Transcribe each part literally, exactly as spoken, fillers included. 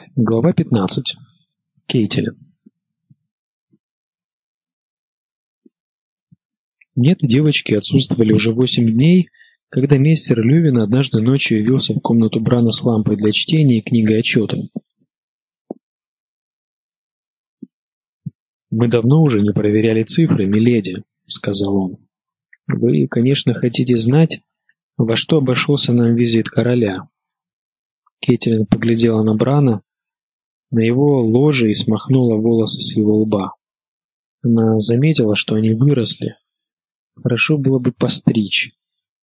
Глава пятнадцать. Кейтилин. Нет и девочки отсутствовали уже восемь дней, когда мистер Лювин однажды ночью явился в комнату Брана с лампой для чтения и книгой отчетов. «Мы давно уже не проверяли цифры, миледи», — сказал он. «Вы, конечно, хотите знать, во что обошелся нам визит короля». Кейтилин поглядела на Брана, на его ложе и смахнула волосы с его лба. Она заметила, что они выросли. Хорошо было бы постричь.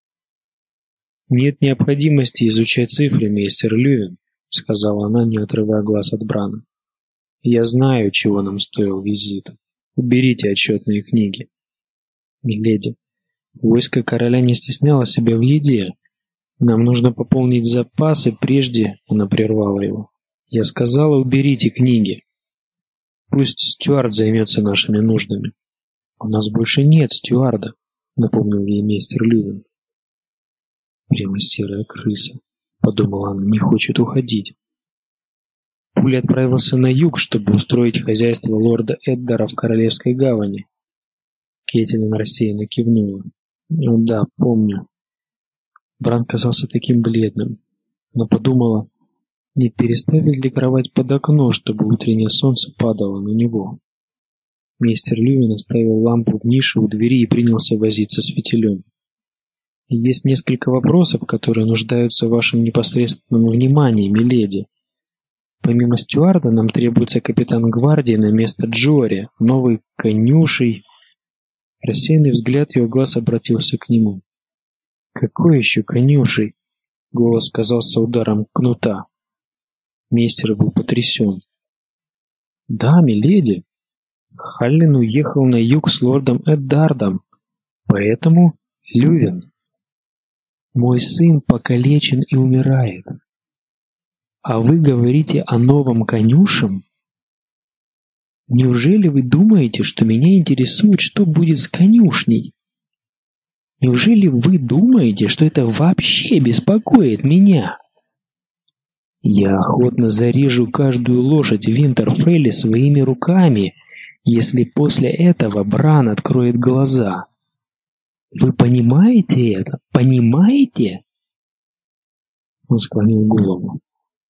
«Нет необходимости изучать цифры, мистер Лювин», — сказала она, не отрывая глаз от Брана. «Я знаю, чего нам стоил визит. Уберите отчетные книги». «Миледи, войско короля не стесняло себя в еде. Нам нужно пополнить запасы, прежде...» Она прервала его. «Я сказала, уберите книги. Пусть стюард займется нашими нуждами». «У нас больше нет стюарда», — напомнил ей мистер Лювин. «Прямо серая крыса», — подумала она, — «не хочет уходить». Пули отправился на юг, чтобы устроить хозяйство лорда Эддара в Королевской гавани. Кейтилин рассеянно кивнула. «Ну да, помню». Бран казался таким бледным. Она подумала, не переставить ли кровать под окно, чтобы утреннее солнце падало на него. Мистер Лювин оставил лампу в нише у двери и принялся возиться с фитилем. «Есть несколько вопросов, которые нуждаются в вашем непосредственном внимании, миледи. Помимо стюарда нам требуется капитан гвардии на место Джори, новый конюшей». Рассеянный взгляд ее глаз обратился к нему. «Какой еще конюшей?» — голос казался ударом кнута. Мистер был потрясен. «Да, миледи. Халлин уехал на юг с лордом Эддардом, поэтому Лювин. Мой сын покалечен и умирает. А вы говорите о новом конюшем? Неужели вы думаете, что меня интересует, что будет с конюшней? Неужели вы думаете, что это вообще беспокоит меня? Я охотно зарежу каждую лошадь в Винтерфелле своими руками, если после этого Бран откроет глаза. Вы понимаете это? Понимаете?» Он склонил голову.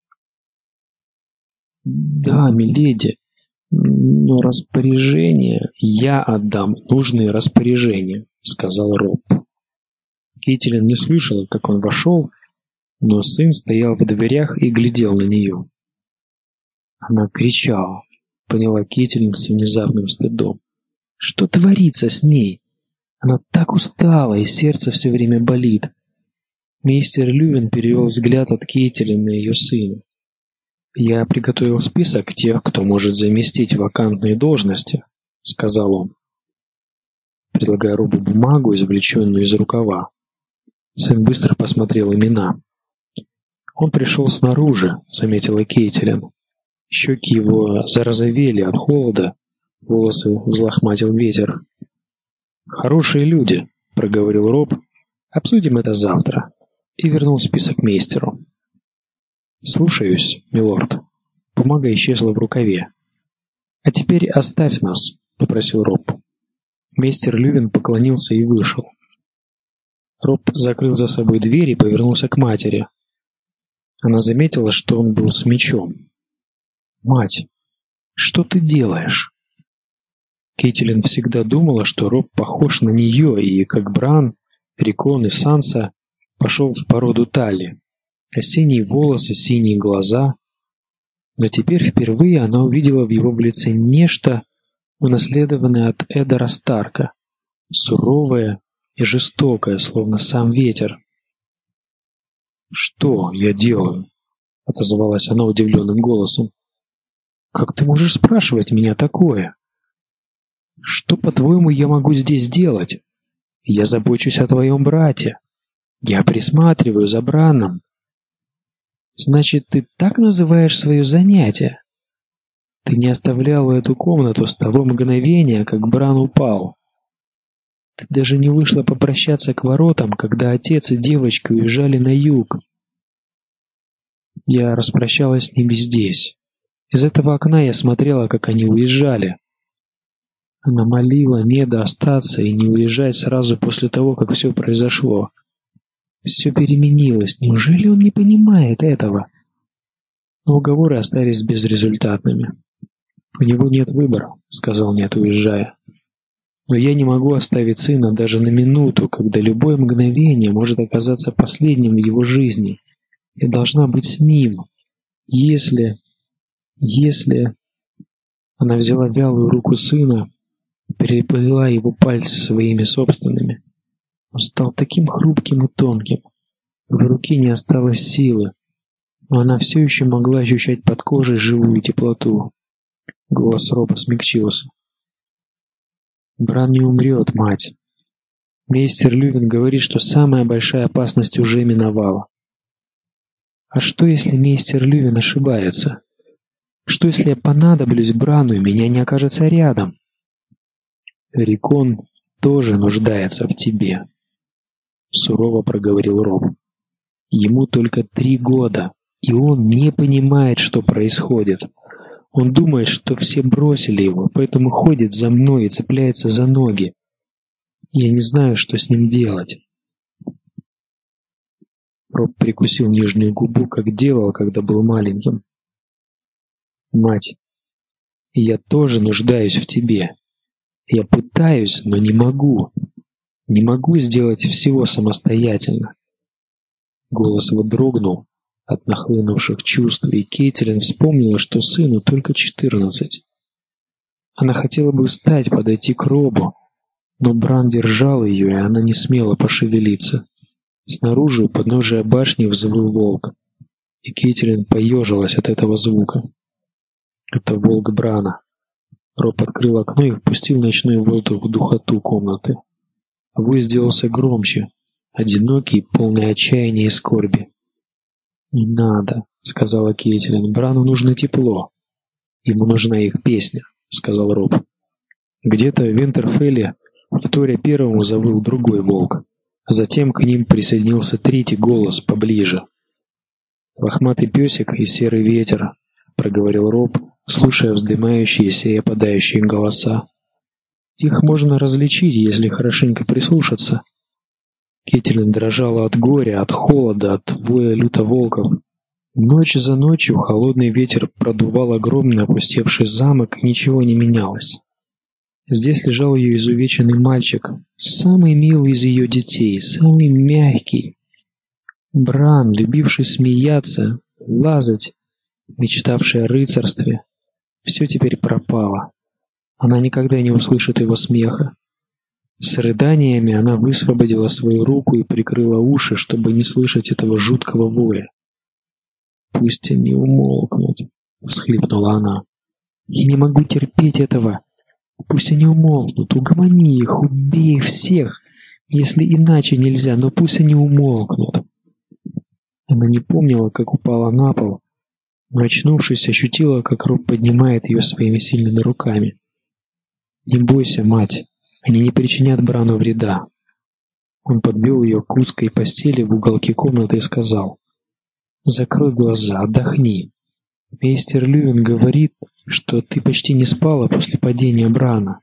«Да, миледи, но распоряжение я отдам нужные распоряжения», — сказал Роб. Кейтилин не слышала, как он вошел, но сын стоял в дверях и глядел на нее. Она кричала, поняла Кейтилин с внезапным стыдом. Что творится с ней? Она так устала, и сердце все время болит. Мистер Лювин перевел взгляд от Кейтилин на ее сына. «Я приготовил список тех, кто может заместить вакантные должности», — сказал он, предлагая Робу бумагу, извлеченную из рукава. Сын быстро посмотрел имена. «Он пришел снаружи», — заметила Кейтилин. Щеки его зарозовели от холода, волосы взлохматил ветер. «Хорошие люди», — проговорил Роб. «Обсудим это завтра», и вернул список мейстеру. «Слушаюсь, милорд». Бумага исчезла в рукаве. «А теперь оставь нас», — попросил Роб. Мейстер Лювин поклонился и вышел. Роб закрыл за собой дверь и повернулся к матери. Она заметила, что он был с мечом. «Мать, что ты делаешь?» Кейтилин всегда думала, что Роб похож на нее, и, как Бран, Рикон и Санса, пошел в породу Талли. Осенние волосы, синие глаза. Но теперь впервые она увидела в его лице нечто, унаследованное от Эддара Старка, суровое и жестокое, словно сам ветер. «Что я делаю?» — отозвалась она удивленным голосом. «Как ты можешь спрашивать меня такое? Что, по-твоему, я могу здесь делать? Я забочусь о твоем брате. Я присматриваю за Браном». «Значит, ты так называешь свое занятие? Ты не оставляла эту комнату с того мгновения, как Бран упал. Ты даже не вышла попрощаться к воротам, когда отец и девочка уезжали на юг. Я распрощалась с ними здесь, Из этого окна я смотрела, как они уезжали. Она молила Неда остаться и не уезжать сразу после того, как все произошло. Все переменилось. Неужели он не понимает этого? Но уговоры остались безрезультатными. «У него нет выбора», — сказал Нед, уезжая. «Но я не могу оставить сына даже на минуту, когда любое мгновение может оказаться последним в его жизни. Я должна быть с ним. Если... если...» Она взяла вялую руку сына, переплела его пальцы своими собственными. Он стал таким хрупким и тонким. В руке не осталось силы, но она все еще могла ощущать под кожей живую теплоту. Голос Роба смягчился. «Бран не умрет, мать. Мейстер Лювин говорит, что самая большая опасность уже миновала. А что, если мейстер Лювин ошибается? Что, если я понадоблюсь Брану, и меня не окажется рядом? Рикон тоже нуждается в тебе», — сурово проговорил Роб. «Ему только три года, и он не понимает, что происходит. Он думает, что все бросили его, поэтому ходит за мной и цепляется за ноги. Я не знаю, что с ним делать». Роб прикусил нижнюю губу, как делал, когда был маленьким. «Мать, я тоже нуждаюсь в тебе. Я пытаюсь, но не могу. Не могу сделать всего самостоятельно». Голос его дрогнул от нахлынувших чувств, и Кейтлин вспомнила, что сыну только четырнадцать. Она хотела бы встать, подойти к Робу, но Бран держал ее, и она не смела пошевелиться. Снаружи, у подножия башни, взвыл волк, и Кейтлин поежилась от этого звука. Это волк Брана. Роб открыл окно и впустил ночной воздух в духоту комнаты. Вой сделался громче, одинокий, полный отчаяния и скорби. «Не надо», — сказала Кейтлин, — «Брану нужно тепло». «Ему нужна их песня», — сказал Роб. Где-то в Винтерфелле, вторя первому, завыл другой волк. Затем к ним присоединился третий голос поближе. «Лохматый песик и серый ветер», — проговорил Роб, слушая вздымающиеся и опадающие голоса. «Их можно различить, если хорошенько прислушаться». Кейтлин дрожала от горя, от холода, от воя лютоволков. Ночь за ночью холодный ветер продувал огромный опустевший замок, и ничего не менялось. Здесь лежал ее изувеченный мальчик, самый милый из ее детей, самый мягкий. Бран, любивший смеяться, лазать, мечтавший о рыцарстве. Все теперь пропало. Она никогда не услышит его смеха. С рыданиями она высвободила свою руку и прикрыла уши, чтобы не слышать этого жуткого воя. «Пусть они умолкнут», — всхлипнула она. «Я не могу терпеть этого. Пусть они умолкнут, угомони их, убей их всех, если иначе нельзя, но пусть они умолкнут». Она не помнила, как упала на пол, но, очнувшись, ощутила, как Роб поднимает ее своими сильными руками. «Не бойся, мать, они не причинят Брану вреда». Он подвел ее к узкой постели в уголке комнаты и сказал: «Закрой глаза, отдохни. Мейстер Лювин говорит, что ты почти не спала после падения Брана».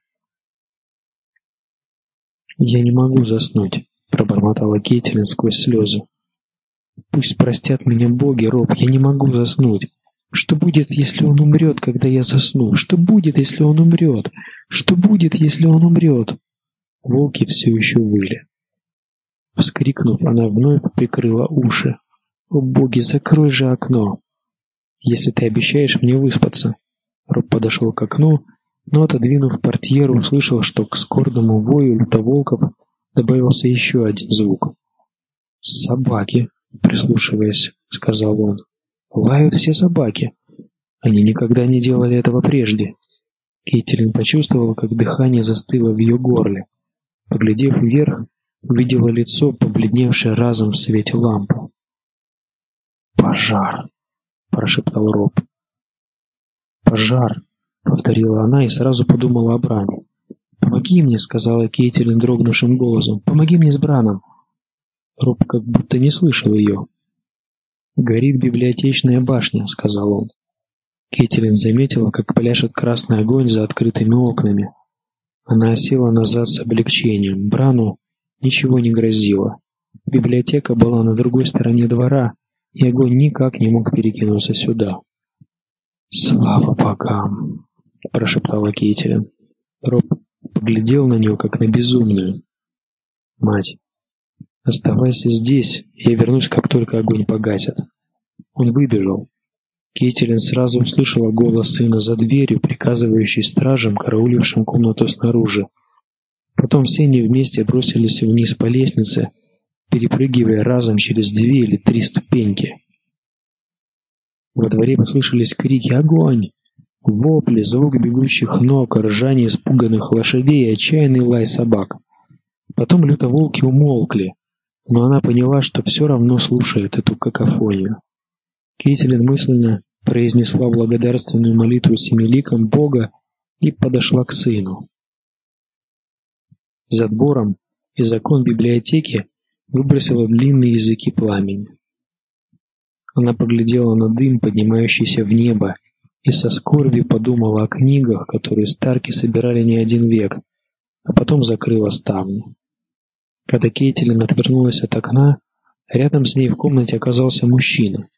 «Я не могу заснуть», — пробормотала Кейтлин сквозь слезы. «Пусть простят меня боги, Роб, я не могу заснуть. Что будет, если он умрет, когда я засну? Что будет, если он умрет? Что будет, если он умрет?» Волки все еще выли. Вскрикнув, она вновь прикрыла уши. «О боги, закрой же окно! Если ты обещаешь мне выспаться». Роб подошел к окну, но, отодвинув портьеру, услышал, что к скорбному вою лютоволков добавился еще один звук. «Собаки», — прислушиваясь, сказал он. «Лают все собаки. Они никогда не делали этого прежде». Кейтлин почувствовала, как дыхание застыло в ее горле. Поглядев вверх, увидела лицо, побледневшее разом в свете лампы. «Пожар!» — прошептал Роб. «Пожар!» — повторила она и сразу подумала о Бране. «Помоги мне!» — сказала Кейтлин дрогнувшим голосом. «Помоги мне с Браном!» Роб как будто не слышал ее. «Горит библиотечная башня», — сказал он. Кейтилин заметила, как пляшет красный огонь за открытыми окнами. Она осела назад с облегчением. Брану ничего не грозило. Библиотека была на другой стороне двора, и огонь никак не мог перекинуться сюда. «Слава богам!» – прошептала Кейтилин. Роб поглядел на нее, как на безумную. «Мать, оставайся здесь, я вернусь, как только огонь погасит». Он выбежал. Кейтилин сразу услышала голос сына за дверью, приказывающий стражам, караулившим комнату снаружи. Потом все они вместе бросились вниз по лестнице, перепрыгивая разом через две или три ступеньки. Во дворе послышались крики «Огонь!», вопли, звук бегущих ног, ржание испуганных лошадей и отчаянный лай собак. Потом лютоволки умолкли, но она поняла, что все равно слушает эту какофонию. Кейтилин мысленно произнесла благодарственную молитву семиликам Бога и подошла к сыну. За двором из окон библиотеки выбросила длинные языки пламени. Она поглядела на дым, поднимающийся в небо, и со скорбью подумала о книгах, которые Старки собирали не один век, а потом закрыла ставни. Когда Кейтилин отвернулась от окна, рядом с ней в комнате оказался мужчина.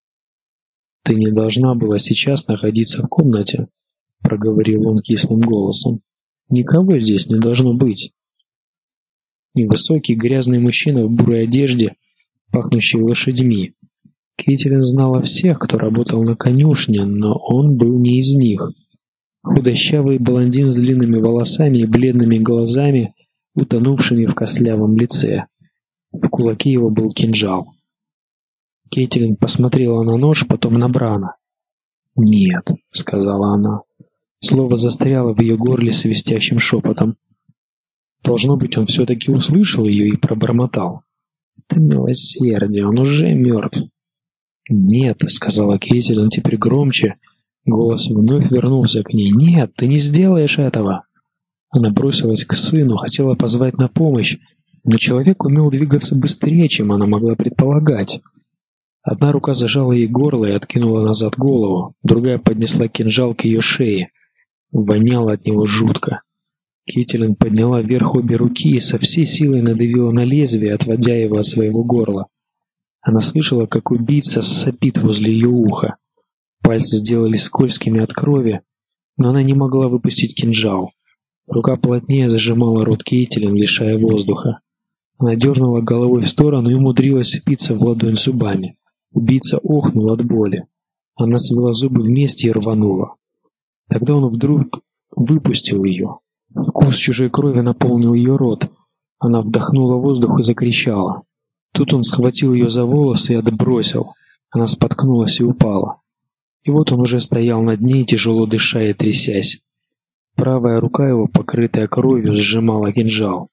«Ты не должна была сейчас находиться в комнате», — проговорил он кислым голосом. «Никого здесь не должно быть». Невысокий грязный мужчина в бурой одежде, пахнущей лошадьми. Кейтилин знала всех, кто работал на конюшне, но он был не из них. Худощавый блондин с длинными волосами и бледными глазами, утонувшими в костлявом лице. В кулаке его был кинжал. Кейтилин посмотрела на нож, потом на Брана. «Нет», — сказала она. Слово застряло в ее горле свистящим шепотом. Должно быть, он все-таки услышал ее и пробормотал. «Это милосердие, он уже мертв». «Нет», — сказала Кейтилин теперь громче. Голос вновь вернулся к ней. «Нет, ты не сделаешь этого!» Она бросилась к сыну, хотела позвать на помощь, но человек умел двигаться быстрее, чем она могла предполагать. Одна рука зажала ей горло и откинула назад голову, другая поднесла кинжал к ее шее. Воняло от него жутко. Кейтилин подняла вверх обе руки и со всей силой надавила на лезвие, отводя его от своего горла. Она слышала, как убийца сопит возле ее уха. Пальцы сделались скользкими от крови, но она не могла выпустить кинжал. Рука плотнее зажимала рот Кейтилин, лишая воздуха. Она дернула головой в сторону и умудрилась впиться в ладонь зубами. Убийца охнул от боли. Она свела зубы вместе и рванула. Тогда он вдруг выпустил ее. Вкус чужой крови наполнил ее рот. Она вдохнула воздух и закричала. Тут он схватил ее за волосы и отбросил. Она споткнулась и упала. И вот он уже стоял над ней, тяжело дыша и трясясь. Правая рука его, покрытая кровью, сжимала кинжал.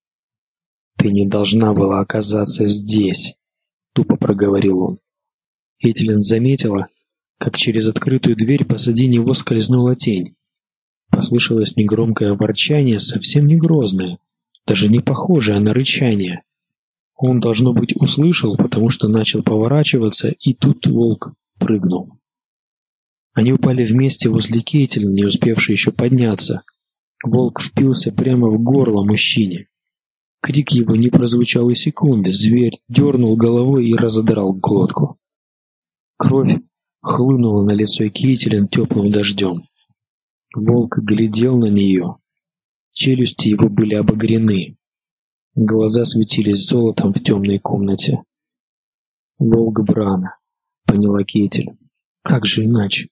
«Ты не должна была оказаться здесь», — тупо проговорил он. Кейтилин заметила, как через открытую дверь позади него скользнула тень. Послышалось негромкое ворчание, совсем не грозное, даже не похожее на рычание. Он, должно быть, услышал, потому что начал поворачиваться, и тут волк прыгнул. Они упали вместе возле Кейтилин, не успевшей еще подняться. Волк впился прямо в горло мужчине. Крик его не прозвучал и секунды, зверь дернул головой и разодрал глотку. Кровь хлынула на лицо Кейтилин теплым дождем. Волк глядел на нее. Челюсти его были обогрены. Глаза светились золотом в темной комнате. «Волк Брана», — поняла Кейтилин. «Как же иначе?»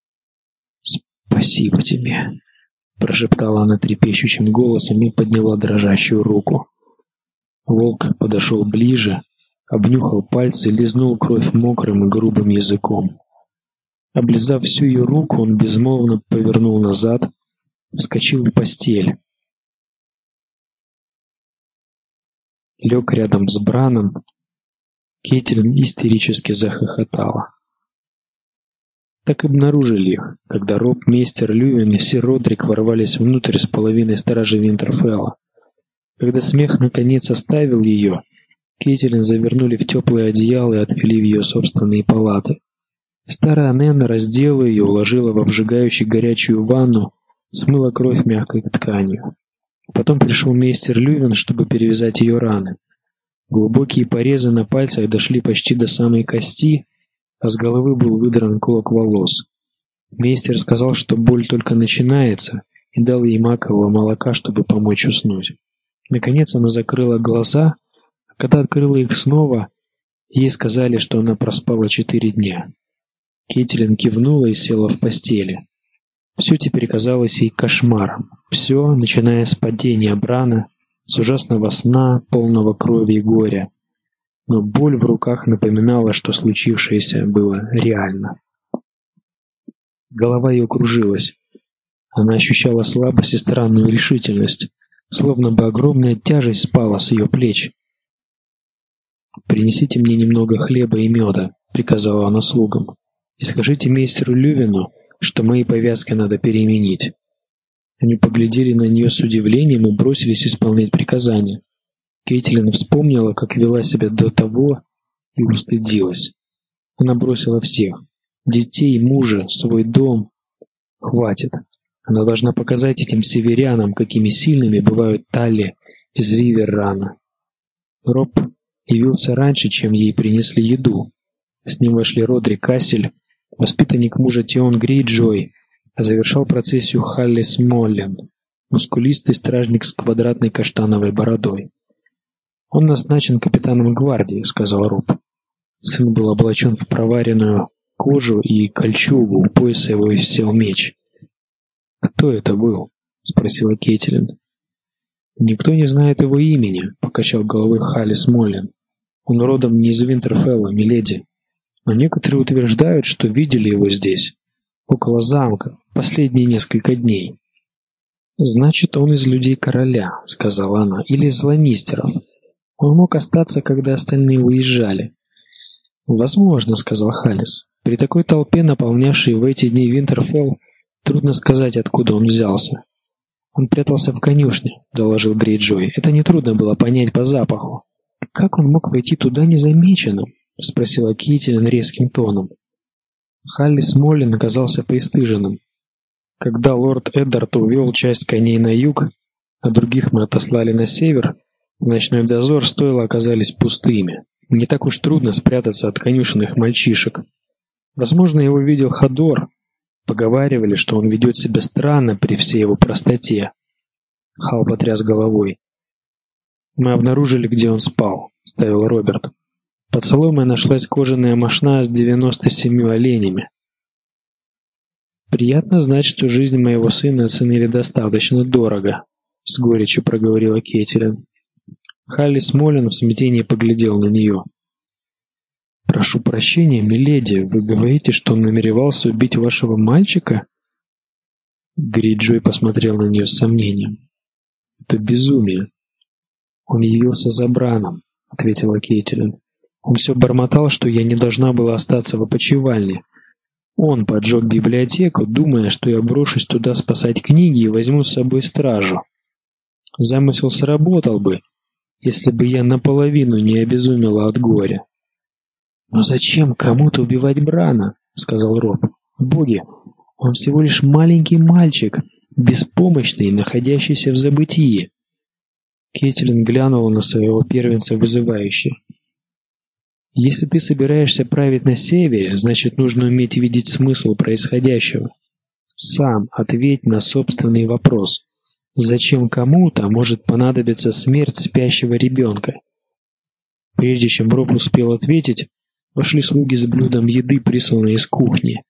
«Спасибо тебе», — прошептала она трепещущим голосом и подняла дрожащую руку. Волк подошел ближе, обнюхал пальцы и лизнул кровь мокрым и грубым языком. Облизав всю ее руку, он безмолвно повернул назад, вскочил в постель. Лег рядом с Браном. Кейтилин истерически захохотала. Так обнаружили их, когда Роб, мейстер Лювин и сир Родрик ворвались внутрь с половиной стражи Винтерфелла. Когда смех наконец оставил ее, Кейтилин завернули в теплое одеяло и отвели в ее собственные палаты. Старая Нэнна раздела ее, уложила в обжигающую горячую ванну, смыла кровь мягкой тканью. Потом пришел мейстер Лювин, чтобы перевязать ее раны. Глубокие порезы на пальцах дошли почти до самой кости, а с головы был выдран клок волос. Мейстер сказал, что боль только начинается, и дал ей макового молока, чтобы помочь уснуть. Наконец она закрыла глаза, а когда открыла их снова, ей сказали, что она проспала четыре дня. Кейтилин кивнула и села в постели. Все теперь казалось ей кошмаром. Все, начиная с падения Брана, с ужасного сна, полного крови и горя. Но боль в руках напоминала, что случившееся было реально. Голова ее кружилась. Она ощущала слабость и странную решительность, словно бы огромная тяжесть спала с ее плеч. «Принесите мне немного хлеба и меда», — приказала она слугам, «и скажите мейстеру Лювину, что мои повязки надо переменить». Они поглядели на нее с удивлением и бросились исполнять приказания. Кейтилин вспомнила, как вела себя до того, и устыдилась. Она бросила всех — детей, мужа, свой дом. Хватит. Она должна показать этим северянам, какими сильными бывают Талли из Риверрана. Роб явился раньше, чем ей принесли еду. С ним вошли Родри Кассель, воспитанник мужа Тион Грейджой, а завершал процессию Халли Смоллен, мускулистый стражник с квадратной каштановой бородой. «Он назначен капитаном гвардии», — сказал Роб. Сын был облачен в проваренную кожу и кольчугу, у пояса его висел меч. «Кто это был?» — спросила Кейтилин. «Никто не знает его имени», — покачал головой Халли Смоллен. «Он родом не из Винтерфелла, миледи. Но некоторые утверждают, что видели его здесь, около замка, последние несколько дней». «Значит, он из людей короля», — сказала она, — «или из ланнистеров. Он мог остаться, когда остальные уезжали». «Возможно», — сказал Халлис. «При такой толпе, наполнявшей в эти дни Винтерфелл, трудно сказать, откуда он взялся». «Он прятался в конюшне», — доложил Грейджой. «Это нетрудно было понять по запаху». «Как он мог войти туда незамеченным?» — спросила Кейтилин резким тоном. Халли Смоллен оказался пристыженным. «Когда лорд Эддард увел часть коней на юг, а других мы отослали на север, в ночной дозор стойла оказались пустыми. Не так уж трудно спрятаться от конюшенных мальчишек. Возможно, его видел Ходор. Поговаривали, что он ведет себя странно при всей его простоте». Хал потряс головой. «Мы обнаружили, где он спал», — вставил Роберт. «Под соломой нашлась кожаная мошна с девяноста семью оленями». «Приятно знать, что жизнь моего сына оценили достаточно дорого», — с горечью проговорила Кейтилин. Халли Смоллен в смятении поглядел на нее. «Прошу прощения, миледи, вы говорите, что он намеревался убить вашего мальчика?» Грейджой посмотрел на нее с сомнением. «Это безумие». «Он явился за Браном», — ответила Кейтилин. «Он все бормотал, что я не должна была остаться в опочивальне. Он поджег библиотеку, думая, что я брошусь туда спасать книги и возьму с собой стражу. Замысел сработал бы, если бы я наполовину не обезумела от горя». «Но зачем кому-то убивать Брана?» — сказал Роб. «Боги, он всего лишь маленький мальчик, беспомощный, находящийся в забытии». Кейтилин глянула на своего первенца вызывающе. «Если ты собираешься править на севере, значит, нужно уметь видеть смысл происходящего. Сам ответь на собственный вопрос. Зачем кому-то может понадобиться смерть спящего ребенка?» Прежде чем Роб успел ответить, вошли слуги с блюдом еды, присланной из кухни.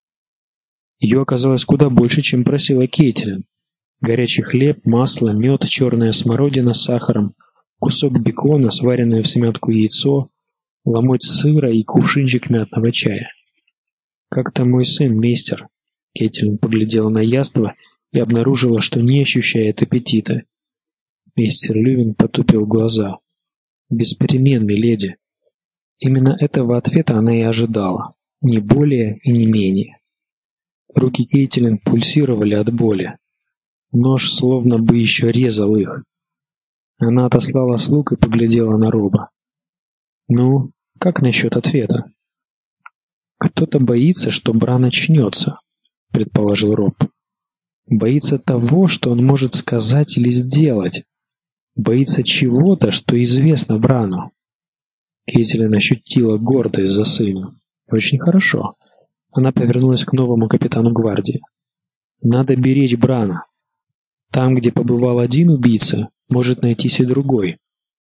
Ее оказалось куда больше, чем просила Кейтилин. Горячий хлеб, масло, мед, черная смородина с сахаром, кусок бекона, сваренное в смятку яйцо, ломоть сыра и кувшинчик мятного чая. «Как там мой сын, мейстер?» Кейтилин поглядела на яство и обнаружила, что не ощущает аппетита. Мейстер Лювин потупил глаза. «Без перемен, миледи». Именно этого ответа она и ожидала, не более и не менее. Руки Кейтилин пульсировали от боли. Нож словно бы еще резал их. Она отослала слуг и поглядела на Роба. «Ну, как насчет ответа?» Кто-то боится, что Бран очнется, предположил Роб. Боится того, что он может сказать или сделать. Боится чего-то, что известно Брану. Кейтилин ощутила гордость за сына. Очень хорошо. Она повернулась к новому капитану гвардии. Надо беречь Брана. Там, где побывал один убийца, может найтись и другой.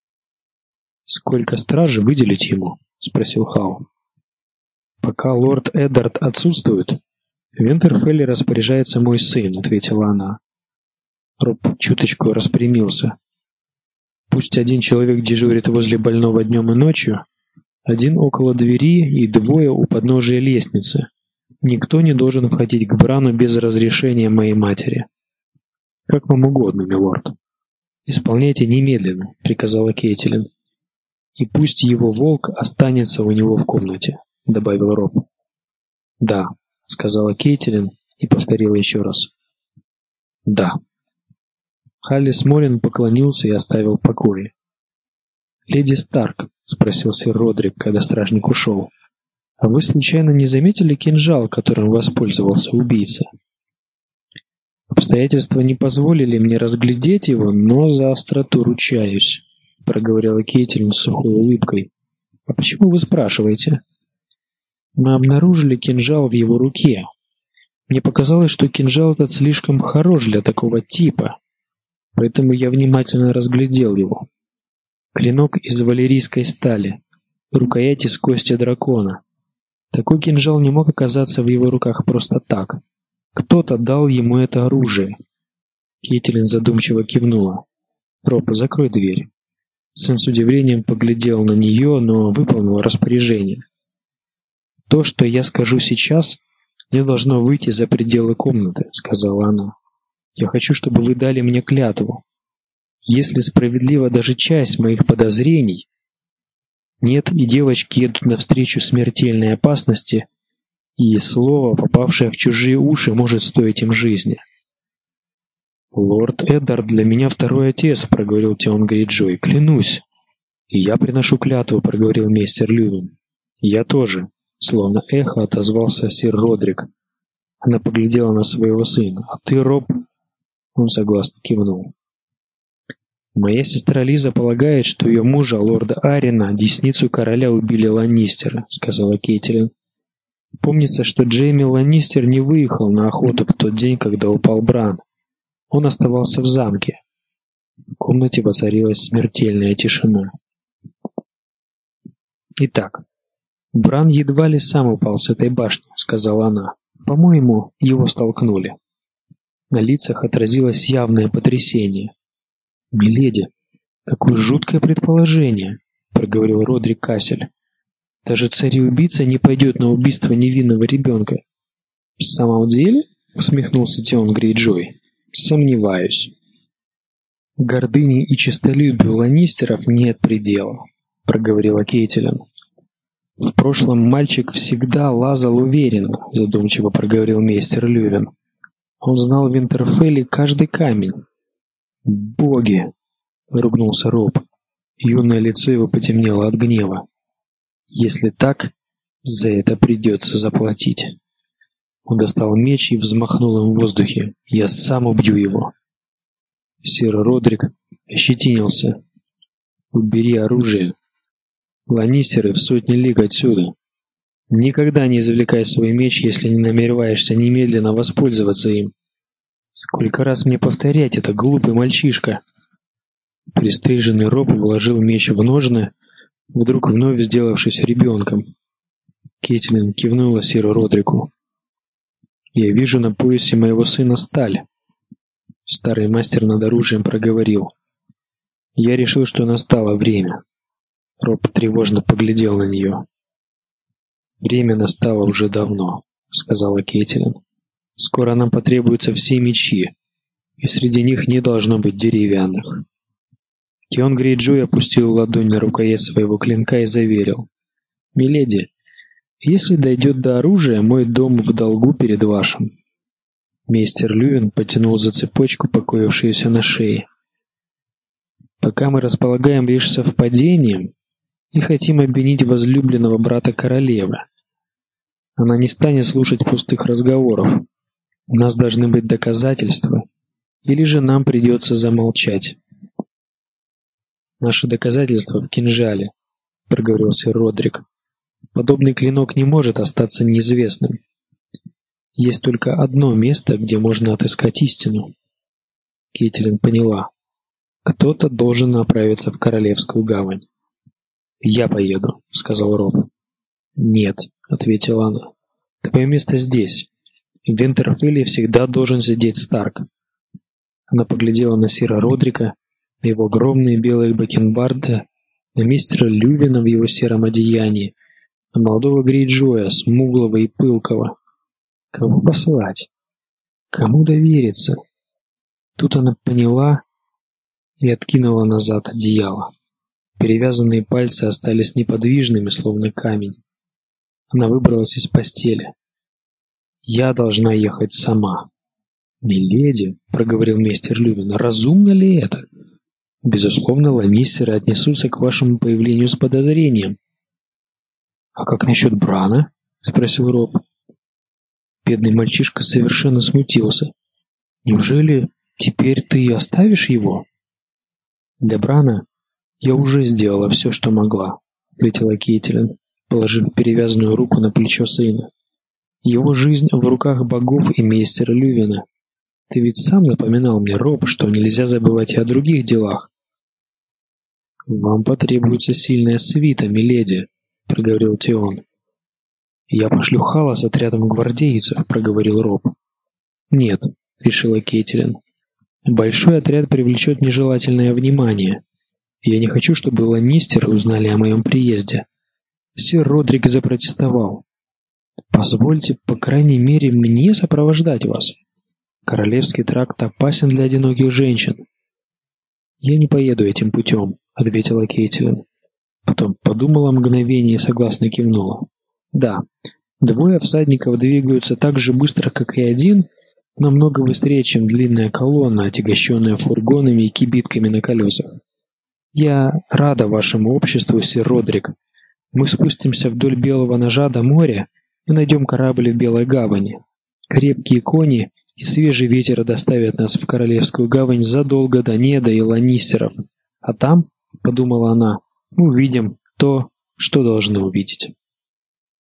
«Сколько стражи выделить ему?» — спросил Хау. «Пока лорд Эддард отсутствует, в Винтерфелле распоряжается мой сын», — ответила она. Роб чуточку распрямился. «Пусть один человек дежурит возле больного днем и ночью, один около двери и двое у подножия лестницы. Никто не должен входить к Брану без разрешения моей матери». «Как вам угодно, милорд». «Исполняйте немедленно», — приказала Кейтилин. «И пусть его волк останется у него в комнате», — добавил Роб. «Да», — сказала Кейтилин и повторила еще раз. «Да». Халлис Морин поклонился и оставил покои. «Леди Старк», — спросил сэр Родрик, когда стражник ушел, — «а вы случайно не заметили кинжал, которым воспользовался убийца?» «Обстоятельства не позволили мне разглядеть его, но за остроту ручаюсь», — проговорила Кейтилин с сухой улыбкой. «А почему вы спрашиваете?» «Мы обнаружили кинжал в его руке. Мне показалось, что кинжал этот слишком хорош для такого типа, поэтому я внимательно разглядел его. Клинок из валерийской стали, рукоять из кости дракона. Такой кинжал не мог оказаться в его руках просто так. Кто-то дал ему это оружие». Кейтилин задумчиво кивнула. «Роб, закрой дверь». Сын с удивлением поглядел на нее, но выполнил распоряжение. «То, что я скажу сейчас, не должно выйти за пределы комнаты», — сказала она. «Я хочу, чтобы вы дали мне клятву. Если справедлива даже часть моих подозрений, нет, и девочки едут навстречу смертельной опасности, и слово, попавшее в чужие уши, может стоить им жизни». «Лорд Эддард для меня второй отец», — проговорил Тион Грейджой. «Клянусь». «И я приношу клятву», — проговорил мистер Лювин. «Я тоже», — словно эхо отозвался сэр Родрик. Она поглядела на своего сына. «А ты, Роб?» Он согласно кивнул. «Моя сестра Лиза полагает, что ее мужа, лорда Арина, десницу короля, убили Ланнистеры», — сказала Кейтилин. «Помнится, что Джейми Ланнистер не выехал на охоту в тот день, когда упал Бран. Он оставался в замке». В комнате воцарилась смертельная тишина. «Итак, Бран едва ли сам упал с этой башни», — сказала она. «По-моему, его столкнули». На лицах отразилось явное потрясение. «Миледи, какое жуткое предположение», — проговорил Родрик Кассель. «Даже царь-убийца не пойдет на убийство невинного ребенка». «В самом деле?» — усмехнулся Тион Грейджой. «Сомневаюсь». «Гордыне и честолюбию Ланнистеров нет предела», — проговорила Кейтилин. «В прошлом мальчик всегда лазал уверенно», — задумчиво проговорил мистер Лювин. «Он знал в Винтерфелле каждый камень». «Боги!» — ругнулся Роб. Юное лицо его потемнело от гнева. «Если так, за это придется заплатить». Он достал меч и взмахнул им в воздухе. «Я сам убью его». Сэр Родрик ощетинился. «Убери оружие. Ланнистеры в сотни лиг отсюда. Никогда не извлекай свой меч, если не намереваешься немедленно воспользоваться им. Сколько раз мне повторять это, глупый мальчишка?» Пристыженный Роб вложил меч в ножны, вдруг вновь сделавшись ребенком. Кейтилин кивнула сэру Родрику. «Я вижу на поясе моего сына сталь». Старый мастер над оружием проговорил. «Я решил, что настало время». Роб тревожно поглядел на нее. «Время настало уже давно», — сказала Кейтилин. «Скоро нам потребуются все мечи, и среди них не должно быть деревянных». Тион Грейджой опустил ладонь на рукоять своего клинка и заверил. «Миледи, если дойдет до оружия, мой дом в долгу перед вашим». Мистер Лювин потянул за цепочку, покоившуюся на шее. «Пока мы располагаем лишь совпадением и хотим обвинить возлюбленного брата королевы. Она не станет слушать пустых разговоров. У нас должны быть доказательства, или же нам придется замолчать. Наши доказательства в кинжале, проговорил сэр Родрик. Подобный клинок не может остаться неизвестным. Есть только одно место, где можно отыскать истину. Кейтилин поняла. Кто-то должен направиться в Королевскую гавань. «Я поеду», — сказал Роб. «Нет», — ответила она. «Твое место здесь. В Винтерфелле всегда должен сидеть Старк». Она поглядела на сэра Родрика, на его огромные белые бакенбарды, на мистера Лювина в его сером одеянии, на молодого Грейджоя, смуглого и пылкого. Кого послать? Кому довериться? Тут она поняла и откинула назад одеяло. Перевязанные пальцы остались неподвижными, словно камень. Она выбралась из постели. «Я должна ехать сама». «Миледи», — проговорил мистер Лювин, — «разумно ли это?» «Безусловно, ланнистеры отнесутся к вашему появлению с подозрением». «А как насчет Брана?» — спросил Роб. Бедный мальчишка совершенно смутился. «Неужели теперь ты оставишь его?» «Для Брана я уже сделала все, что могла», — ответила Кейтилин, положив перевязанную руку на плечо сына. «Его жизнь в руках богов и мистера Лювина. Ты ведь сам напоминал мне, Роб, что нельзя забывать и о других делах». «Вам потребуется сильная свита, миледи», — проговорил Тион. «Я пошлю Хала с отрядом гвардейцев», — проговорил Роб. «Нет», — решила Кейтилин. «Большой отряд привлечет нежелательное внимание. Я не хочу, чтобы ланнистеры узнали о моем приезде». Сэр Родрик запротестовал. «Позвольте, по крайней мере, мне сопровождать вас. Королевский тракт опасен для одиноких женщин». «Я не поеду этим путем», — ответила Кейтилин. Потом подумала мгновение и согласно кивнула. «Да, двое всадников двигаются так же быстро, как и один, но много быстрее, чем длинная колонна, отягощенная фургонами и кибитками на колесах. Я рада вашему обществу, сэр Родрик. Мы спустимся вдоль Белого Ножа до моря и найдем корабль в Белой гавани. Крепкие кони и свежий ветер доставят нас в Королевскую гавань задолго до Неда и ланнистеров. А там, — подумала она, — мы увидим то, что должны увидеть».